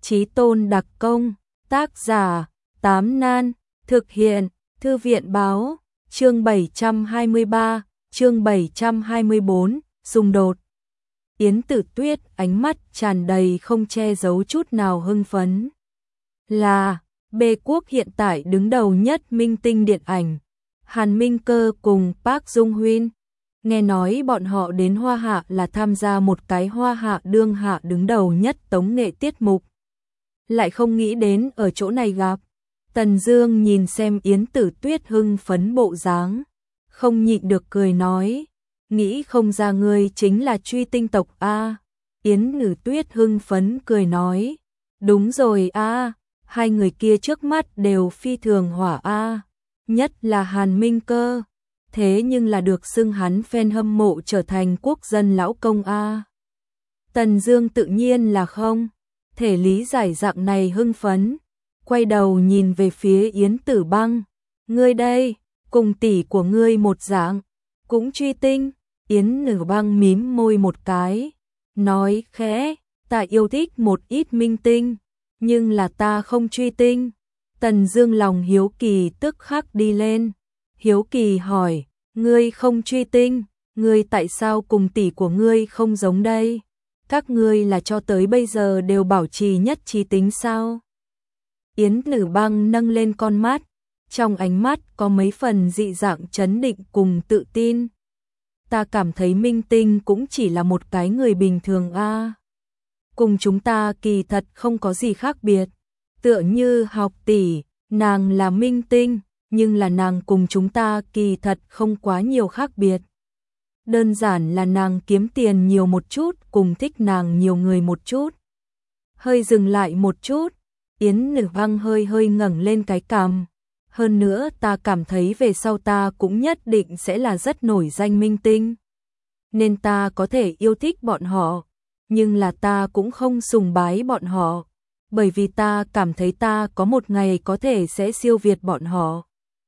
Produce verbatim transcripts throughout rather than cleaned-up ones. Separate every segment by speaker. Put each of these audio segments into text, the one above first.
Speaker 1: Chí tôn đặc công, tác giả, Tám Nan, thực hiện, Thư viện báo, chương bảy trăm hai mươi ba, chương bảy trăm hai mươi bốn, xung đột. Yến Tử Tuyết ánh mắt tràn đầy không che giấu chút nào hưng phấn. Là, bê quốc hiện tại đứng đầu nhất minh tinh điện ảnh, Hàn Minh Cơ cùng Park Dung Huyên. Nghe nói bọn họ đến Hoa Hạ là tham gia một cái Hoa Hạ đương hạ đứng đầu nhất tống nghệ tiết mục. Lại không nghĩ đến ở chỗ này gặp. Tần Dương nhìn xem Yến Tử Tuyết hưng phấn bộ dáng, không nhịn được cười nói, nghĩ không ra ngươi chính là Truy Tinh tộc a. Yến Tử Tuyết hưng phấn cười nói, đúng rồi a, hai người kia trước mắt đều phi thường hỏa a, nhất là Hàn Minh Cơ, thế nhưng là được xưng hắn fan hâm mộ trở thành quốc dân lão công a. Tần Dương tự nhiên là không thể lý giải dạng này hưng phấn, quay đầu nhìn về phía Yến Tử Băng, ngươi đây, cùng tỷ của ngươi một dạng, cũng truy tinh. Yến Tử Băng mím môi một cái, nói khẽ, ta yêu thích một ít minh tinh, nhưng là ta không truy tinh. Tần Dương lòng hiếu kỳ tức khắc đi lên, hiếu kỳ hỏi, ngươi không truy tinh, ngươi tại sao cùng tỷ của ngươi không giống đây? Các ngươi là cho tới bây giờ đều bảo trì nhất trí tính sao? Yến Tử Băng nâng lên con mắt, trong ánh mắt có mấy phần dị dạng chấn định cùng tự tin. Ta cảm thấy minh tinh cũng chỉ là một cái người bình thường a. À. Cùng chúng ta kỳ thật không có gì khác biệt. Tựa như Học tỷ, nàng là minh tinh, nhưng là nàng cùng chúng ta kỳ thật không quá nhiều khác biệt. Đơn giản là nàng kiếm tiền nhiều một chút, cùng thích nàng nhiều người một chút. Hơi dừng lại một chút, Yến Tử Băng hơi hơi ngẩng lên cái cằm. Hơn nữa ta cảm thấy về sau ta cũng nhất định sẽ là rất nổi danh minh tinh. Nên ta có thể yêu thích bọn họ, nhưng là ta cũng không sùng bái bọn họ, bởi vì ta cảm thấy ta có một ngày có thể sẽ siêu việt bọn họ.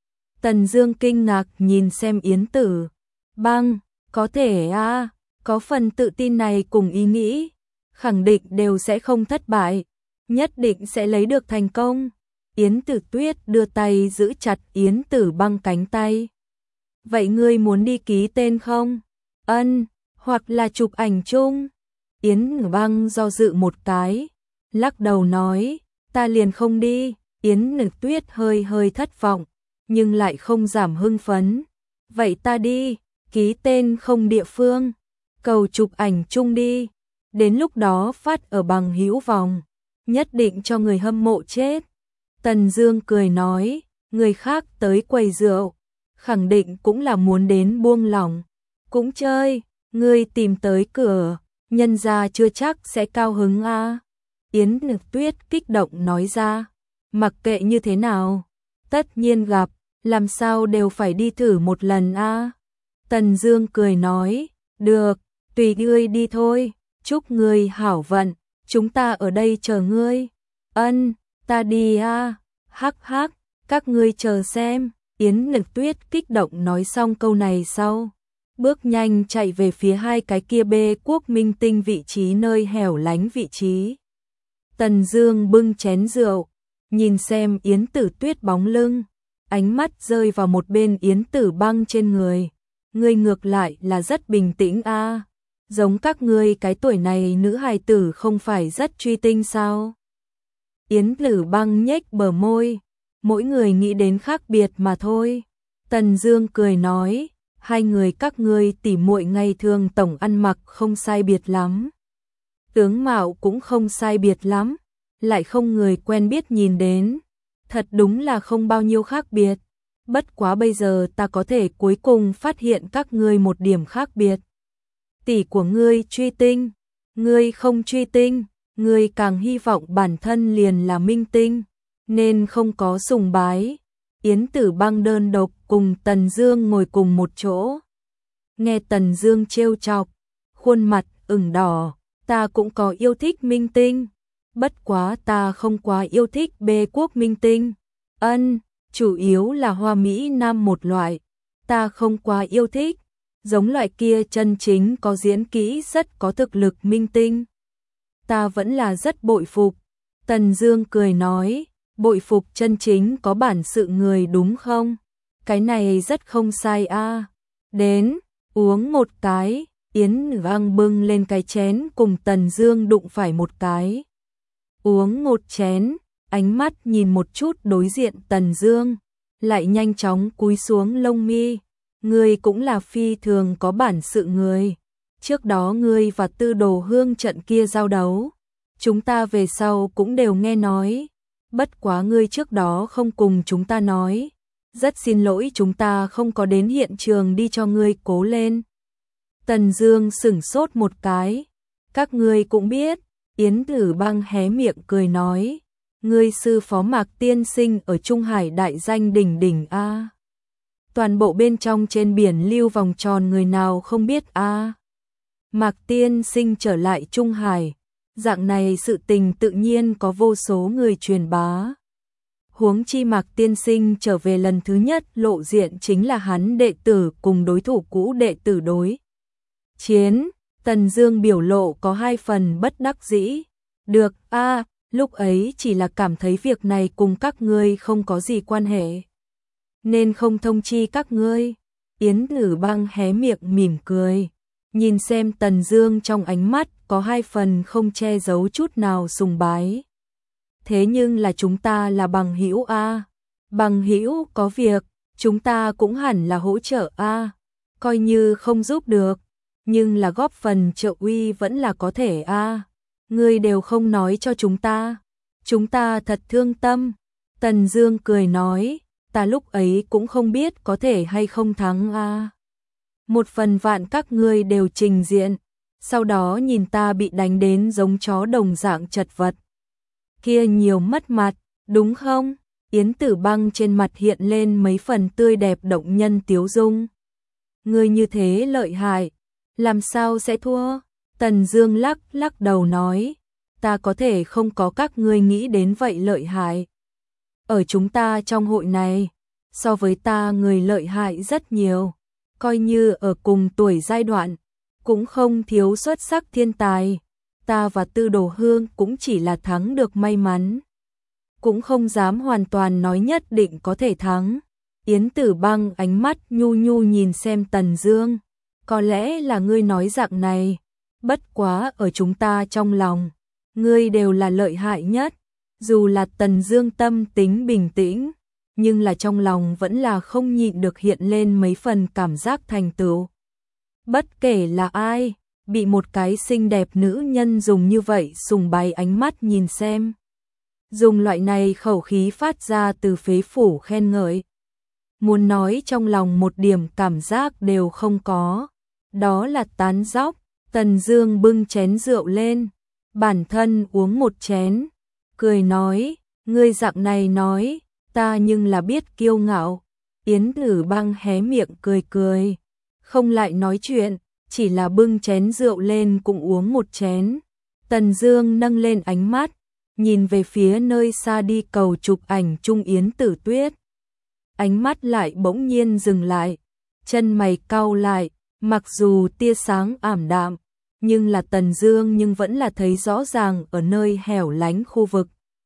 Speaker 1: Tần Dương kinh ngạc nhìn xem Yến Tử Băng, có thể a, à, có phần tự tin này cùng ý nghĩ, khẳng định đều sẽ không thất bại, nhất định sẽ lấy được thành công. Yến Tử Tuyết đưa tay giữ chặt Yến Tử Băng cánh tay. Vậy ngươi muốn đi ký tên không? Ân, hoặc là chụp ảnh chung. Yến Tử Băng do dự một cái, lắc đầu nói, ta liền không đi. Yến Tử Tuyết hơi hơi thất vọng, nhưng lại không giảm hưng phấn. Vậy ta đi, ký tên không địa phương, cầu chụp ảnh chung đi. Đến lúc đó phát ở bằng hữu vòng, nhất định cho người hâm mộ chết. Tần Dương cười nói, người khác tới quầy rượu, khẳng định cũng là muốn đến buông lỏng, cũng chơi, ngươi tìm tới cửa, nhân gia chưa chắc sẽ cao hứng a. À. Yến Tử Tuyết kích động nói ra, mặc kệ như thế nào, tất nhiên gặp, làm sao đều phải đi thử một lần a. À. Tần Dương cười nói, được, tùy ngươi đi thôi, chúc ngươi hảo vận, chúng ta ở đây chờ ngươi. Ân. Ta đi a, à. Hắc hắc, các ngươi chờ xem. Yến Tử Tuyết kích động nói xong câu này sau, bước nhanh chạy về phía hai cái kia bê quốc minh tinh vị trí nơi hẻo lánh vị trí. Tần Dương bưng chén rượu, nhìn xem Yến Tử Tuyết bóng lưng, ánh mắt rơi vào một bên Yến Tử Băng trên người. Ngươi ngược lại là rất bình tĩnh a, à. Giống các ngươi cái tuổi này nữ hài tử không phải rất truy tinh sao? Yến Tử Băng nhếch bờ môi, mỗi người nghĩ đến khác biệt mà thôi. Tần Dương cười nói, hai người các ngươi tỉ muội ngày thường tổng ăn mặc không sai biệt lắm, tướng mạo cũng không sai biệt lắm, lại không người quen biết nhìn đến, thật đúng là không bao nhiêu khác biệt. Bất quá bây giờ ta có thể cuối cùng phát hiện các ngươi một điểm khác biệt. Tỷ của ngươi truy tinh, ngươi không truy tinh. Ngươi càng hy vọng bản thân liền là minh tinh, nên không có sùng bái. Yến Tử Băng đơn độc cùng Tần Dương ngồi cùng một chỗ. Nghe Tần Dương trêu chọc, khuôn mặt ửng đỏ, ta cũng có yêu thích minh tinh, bất quá ta không quá yêu thích bê quốc minh tinh. Ân, chủ yếu là Hoa Mỹ Nam một loại, ta không quá yêu thích, giống loại kia chân chính có diễn kỹ rất có thực lực minh tinh. Ta vẫn là rất bội phục. Tần Dương cười nói, bội phục chân chính có bản sự người đúng không? Cái này rất không sai a. Đến, uống một cái. Yến Vang bưng lên cái chén cùng Tần Dương đụng phải một cái. Uống một chén, ánh mắt nhìn một chút đối diện Tần Dương, lại nhanh chóng cúi xuống lông mi. Ngươi cũng là phi thường có bản sự người. Trước đó ngươi và Tư Đồ Hương trận kia giao đấu, chúng ta về sau cũng đều nghe nói. Bất quá ngươi trước đó không cùng chúng ta nói. Rất xin lỗi chúng ta không có đến hiện trường đi cho ngươi cố lên. Tần Dương sững sốt một cái. Các ngươi cũng biết. Yến Tử Bang hé miệng cười nói. Ngươi sư phó Mạc Tiên Sinh ở Trung Hải đại danh đỉnh đỉnh a. Toàn bộ bên trong trên biển lưu vòng tròn người nào không biết a. Mạc Tiên Sinh trở lại Trung Hải. Dạng này sự tình tự nhiên có vô số người truyền bá. Huống chi Mạc Tiên Sinh trở về lần thứ nhất lộ diện chính là hắn đệ tử cùng đối thủ cũ đệ tử đối chiến. Tần Dương biểu lộ có hai phần bất đắc dĩ. Được a, à, lúc ấy chỉ là cảm thấy việc này cùng các ngươi không có gì quan hệ, nên không thông chi các ngươi. Yến Tử Bang hé miệng mỉm cười, nhìn xem Tần Dương trong ánh mắt có hai phần không che giấu chút nào sùng bái. Thế nhưng là chúng ta là bằng hữu a, bằng hữu có việc, chúng ta cũng hẳn là hỗ trợ a, coi như không giúp được, nhưng là góp phần trợ uy vẫn là có thể a. Ngươi đều không nói cho chúng ta, chúng ta thật thương tâm. Tần Dương cười nói, ta lúc ấy cũng không biết có thể hay không thắng a. Một phần vạn các ngươi đều trình diện, sau đó nhìn ta bị đánh đến giống chó đồng dạng chật vật. Kia nhiều mất mặt, đúng không? Yến Tử Bang trên mặt hiện lên mấy phần tươi đẹp động nhân tiếu dung. Ngươi như thế lợi hại, làm sao sẽ thua? Tần Dương lắc lắc đầu nói, ta có thể không có các ngươi nghĩ đến vậy lợi hại. Ở chúng ta trong hội này, so với ta người lợi hại rất nhiều, coi như ở cùng tuổi giai đoạn, cũng không thiếu xuất sắc thiên tài. Ta và Tư Đồ Hương cũng chỉ là thắng được may mắn, cũng không dám hoàn toàn nói nhất định có thể thắng. Yến Tử Bang ánh mắt nhu nhu nhìn xem Tần Dương, có lẽ là ngươi nói dạng này, bất quá ở chúng ta trong lòng, ngươi đều là lợi hại nhất. Dù là Tần Dương tâm tính bình tĩnh, nhưng là trong lòng vẫn là không nhịn được hiện lên mấy phần cảm giác thành tựu. Bất kể là ai, bị một cái xinh đẹp nữ nhân dùng như vậy sùng bái ánh mắt nhìn xem, dùng loại này khẩu khí phát ra từ phế phủ khen ngợi, muốn nói trong lòng một điểm cảm giác đều không có, đó là tán dóc. Tần Dương bưng chén rượu lên, bản thân uống một chén, cười nói, ngươi dạng này nói, ta nhưng là biết kiêu ngạo. Yến Tử Bang hé miệng cười cười, không lại nói chuyện, chỉ là bưng chén rượu lên cũng uống một chén. Tần Dương nâng lên ánh mắt, nhìn về phía nơi xa đi cầu chụp ảnh chung Yến Tử Tuyết. Ánh mắt lại bỗng nhiên dừng lại, chân mày cau lại, mặc dù tia sáng ảm đạm, nhưng là Tần Dương nhưng vẫn là thấy rõ ràng ở nơi hẻo lánh khu vực.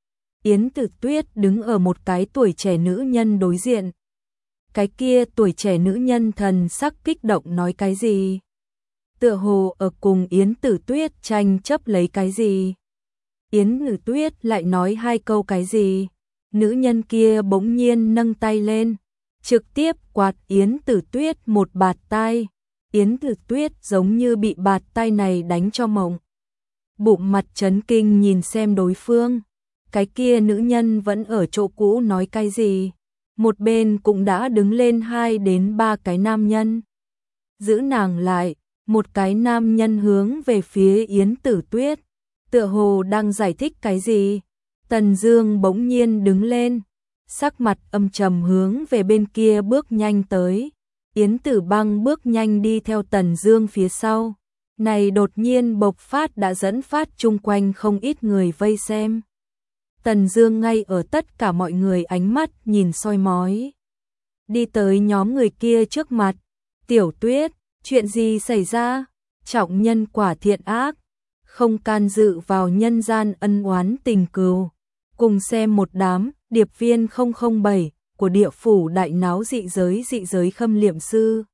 Speaker 1: Yến Tử Tuyết đứng ở một cái tuổi trẻ nữ nhân đối diện. Cái kia tuổi trẻ nữ nhân thần sắc kích động nói cái gì? Tựa hồ ở cùng Yến Tử Tuyết tranh chấp lấy cái gì? Yến Tử Tuyết lại nói hai câu cái gì? Nữ nhân kia bỗng nhiên nâng tay lên, trực tiếp quạt Yến Tử Tuyết một bạt tai. Yến Tử Tuyết giống như bị bạt tay này đánh cho mộng. Bụng mặt chấn kinh nhìn xem đối phương. Cái kia nữ nhân vẫn ở chỗ cũ nói cái gì? Một bên cũng đã đứng lên hai đến ba cái nam nhân. Giữ nàng lại, một cái nam nhân hướng về phía Yến Tử Tuyết, tựa hồ đang giải thích cái gì. Tần Dương bỗng nhiên đứng lên, sắc mặt âm trầm hướng về bên kia bước nhanh tới. Yến Tử Bang bước nhanh đi theo Tần Dương phía sau. Này đột nhiên bộc phát đã dẫn phát chung quanh không ít người vây xem. Tần Dương ngay ở tất cả mọi người ánh mắt nhìn soi mói, đi tới nhóm người kia trước mặt. Tiểu Tuyết, chuyện gì xảy ra? Trọng nhân quả thiện ác, không can dự vào nhân gian ân oán tình cừu. Cùng xem một đám điệp viên không không bảy của địa phủ đại náo dị giới dị giới khâm liệm sư.